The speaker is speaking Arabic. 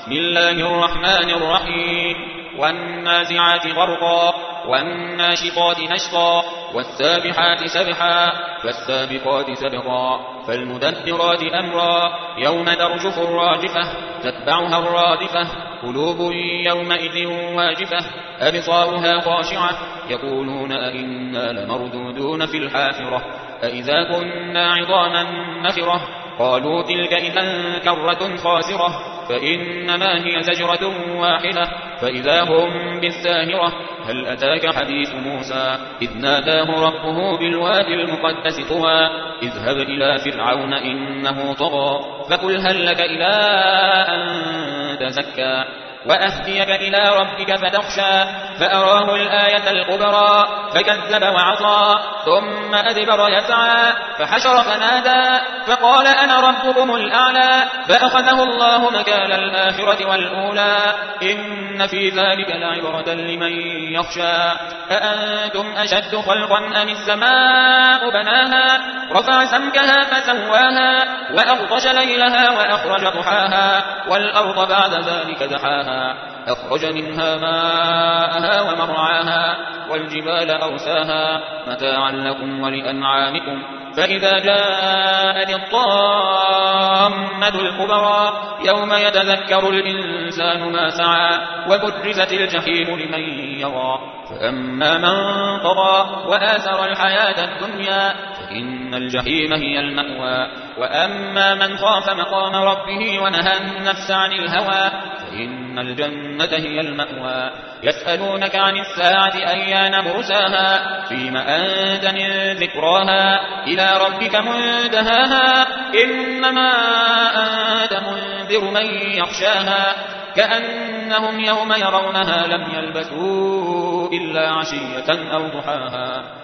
بسم الله الرحمن الرحيم والنازعات غرقا والناشطات نشطا والسابحات سبحا فالسابقات سبقا فالمدبرات أمرا يوم ترجف الراجفة تتبعها الرادفة قلوب يومئذ واجفة أبصارها خاشعة يقولون أئنا لمردودون في الحافرة أئذا كنا عظاما نخرة قالوا تلك إذا كرة خاسرة فإنما هي زجرة واحدة فإذا هم بالساهرة هل أتاك حديث موسى إذ ناداه ربه بالوادي المقدس طوى اذهب إلى فرعون إنه طغى فقل هل لك إلى أن تزكى وأهديك إلى ربك فتخشى فأراه الآية الكبرى فكذب وعصى ثم أدبر يسعى فحشر فنادى فقال أنا ربكم الأعلى فأخذه الله مكان الآخرة والأولى إن في ذلك لعبرة لمن يخشى أأنتم أشد خلقا أم السماء بناها رفع سمكها فسواها وأغطش ليلها وأخرج ضحاها والأرض بعد ذلك دحاها أخرج منها ماءها ومرعاها والجبال أرساها متاعا لكم ولأنعامكم فإذا جاءت الطامة الكبرى يوم يتذكر الإنسان ما سعى وبرزت الجحيم لمن يرى فأما من طغى وآثر الحياة الدنيا فإن الجحيم هي المأوى وأما من خاف مقام ربه ونهى النفس عن الهوى فإن الجنة هي المأوى يسألونك عن الساعة أيان مرساها فيما أنت من ذكراها إلى ربك منتهاها إنما أنت منذر من يخشاها كأنهم يوم يرونها لم يلبثوا إلا عشية أو ضحاها